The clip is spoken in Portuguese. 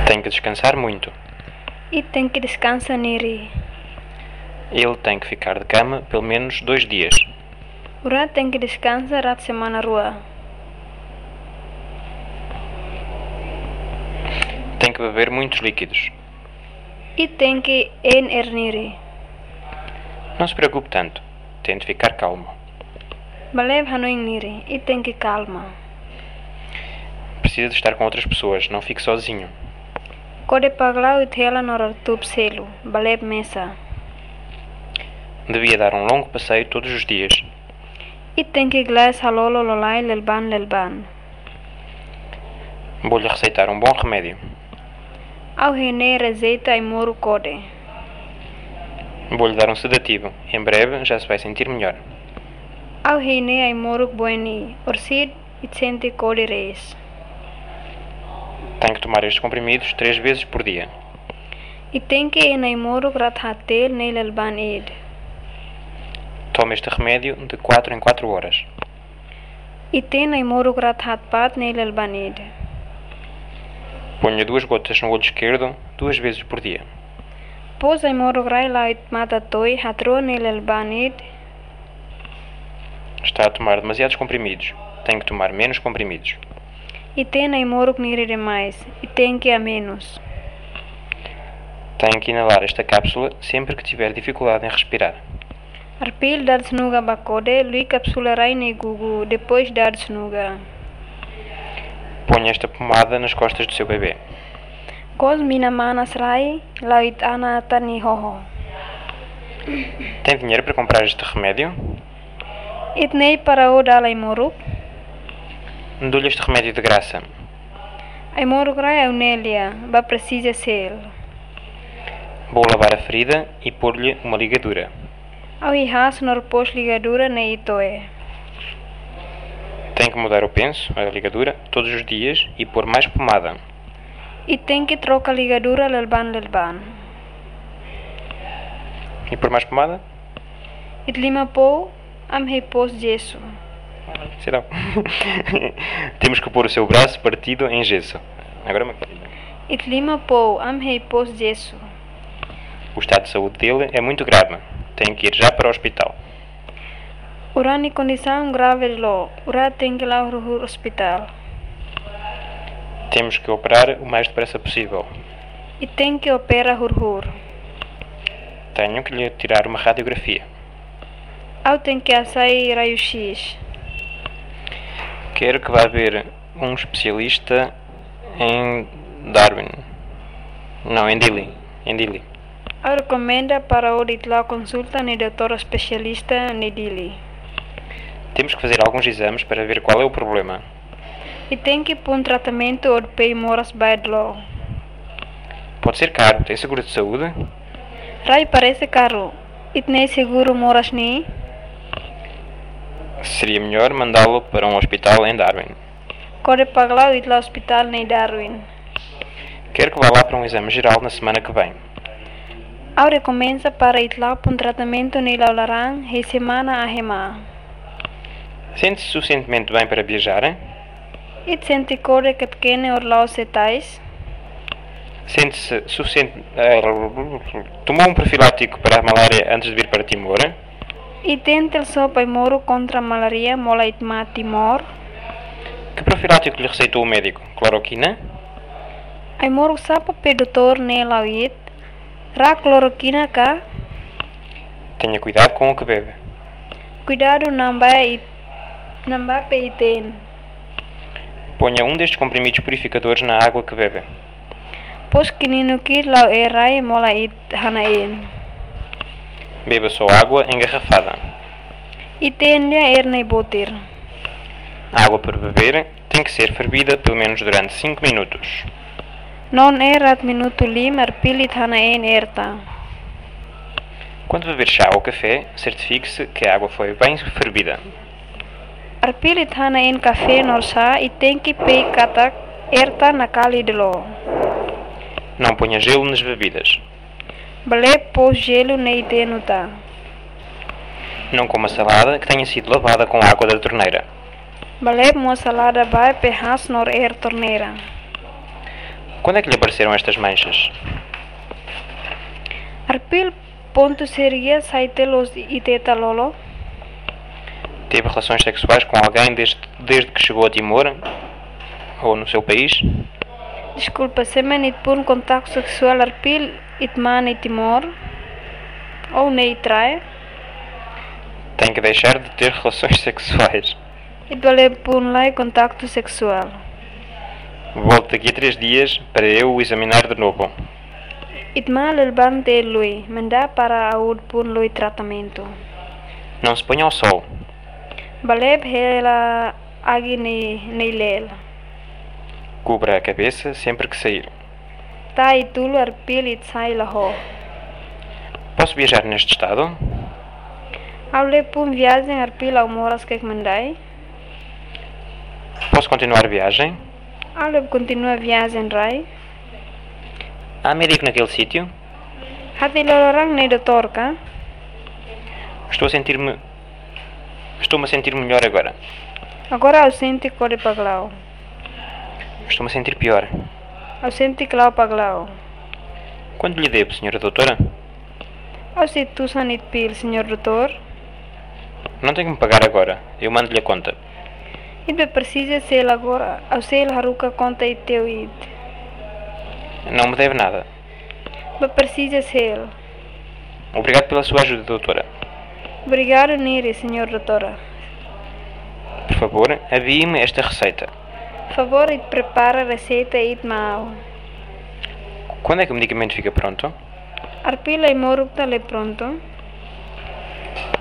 Tem que descansar muito. E tem que descansar niri. Ele tem que ficar de cama pelo menos 2 dias. Ura tem que descansar rat semana rua. Tem que beber muitos líquidos. E tem que niri. Não se preocupe tanto. Tente ficar calmo. Balev hanoing niri. E tem que calma. Precisa de estar com outras pessoas. Não fique sozinho. Kode paglau ithela nor tup selu. Balev mesa. Devia dar um longo passeio todos os dias. E tem que glass halolo lolai lelban. Vou-lhe receitar um bom remédio. Au hene receita e moro kode. Vou-lhe dar um sedativo. Em breve já se vai sentir melhor. Au hene ai moro bueni. Orsid it sente kode reis. Tem que tomar estes comprimidos 3 vezes por dia. E tem que enai moro grathatel ne lelban ed. Tome este remédio de 4 em 4 horas. E tem ai moro grathatpat ne lelban ed. Ponha 2 gotas no olho esquerdo 2 vezes por dia. Pos ai moro grai lait mata toi hatro ne lelban ed. Está a tomar demasiados comprimidos. Tem que tomar menos comprimidos. E tem ai moro nire demais. E tem que a menos. Tem que inalar esta cápsula sempre que tiver dificuldade em respirar. Arpil dar snuga bakode, lui capsularai ne gugu, depois dar snuga. Ponha esta pomada nas costas do seu bebê. Kos mina manas rai, lait ana tani hoho. Tem dinheiro para comprar este remédio? Itnei para o dalai moruk. Dou-lhe este remédio de graça. Ai moruk rai aunélia, ba precisa ser. Vou lavar a ferida e pôr-lhe uma ligadura. Au ihas nor pos ligadura ne itoe. Tem que mudar o penso, a ligadura, todos os dias e pôr mais pomada. E tem que troca ligadura lelban. E pôr mais pomada? It lima po, am hei pos gesso. Será? Temos que pôr o seu braço partido em gesso. Agora uma coisa. It lima po, am hei pos gesso. O estado de saúde dele é muito grave. Tem que ir já para o hospital. Ura ni condição grave lo. Ura tem que ir ao hospital. Temos que operar o mais depressa possível. E tem que operar hurhur. Tenho que lhe tirar uma radiografia. Au tem que açaí raio-x. Quero que vá ver um especialista em Darwin. Não, em Dili. Au recomenda para o ditla consulta ne doutor especialista ne Dili. Temos que fazer alguns exames para ver qual é o problema. E tem que pôr tratamento ou pei moras baidlo. Pode ser caro. Tem seguro de saúde? Rai parece caro. Itnei seguro moras ni? Seria melhor mandá-lo para um hospital em Darwin. Kode paglau itla hospital ne Darwin. Quero que vá lá para um exame geral na semana que vem. Au recomenza para itla pôr tratamento ne laularang he semana a hema. Sente-se suficientemente bem para viajar? It sente kode katkene or lau setais. Sente-se suficiente... Tomou um profilático para a malária antes de vir para Timor? E tentel so pai moro contra malaria mola itma Timor. Que profilático lhe receitou o médico? Cloroquina? Ai moro sapa pe doutor ne lauit. Ra cloroquina ka. Tenha cuidado com o que bebe. Cuidado namba pe iten. Ponha um destes comprimidos purificadores na água que bebe. Pos kininu ki lau e rai mola it hanaen. Beba só água engarrafada. Iten lia ernei botir. A água para beber tem que ser fervida pelo menos durante 5 minutos. Non erat minuto lim arpilit hanaen erta. Quando beber chá ou café, certifique-se que a água foi bem fervida. Arpilit hanaen café norsa e tem que pei katak erta nakali delo. Não ponha gelo nas bebidas. Bale pos gelo ne itenuta. Não coma salada que tenha sido lavada com água da torneira. Bale mo salada vai pe has nor torneira. Quando é que lhe apareceram estas manchas? Arpil ponto seria saitelos itetalolo. Teve relações sexuais com alguém desde que chegou a Timor? Ou no seu país? Desculpa, semen pun contacto sexual arpil itman e Timor? Ou nem trae? Tem que deixar de ter relações sexuais. Itwale pun lai contacto sexual. Volte daqui a 3 dias para eu o examinar de novo. Itma lelban de lui, manda para aud pun lui tratamento. Não se ponha ao sol. Baleb hela agi nei lel. Cubra a cabeça sempre que sair. Ta itul arpil itsai laho. Posso viajar neste estado? Aule pun viagem arpil ao moras que mandai. Posso continuar a viagem? Aule continua viagem rai. Há médico naquele sítio? Hati lorang nei doutor ka? Estou-me a sentir melhor agora. Agora ausente kore paglau. Estou-me a sentir pior. Ausente clau paglau. Quanto lhe devo, senhora doutora? Ausi tu sanit pil, senhor doutor. Não tenho que me pagar agora. Eu mando-lhe a conta. Itbe precisa ser agora. Ausel haruka conta e teu id. Não me deve nada. Be precisa ser. Obrigado pela sua ajuda, doutora. Obrigado, Niri, senhor doutora. Por favor, avie-me esta receita. Favor, it prepara a receita it mau. Quando é que o medicamento fica pronto? Arpila e morukta le pronto.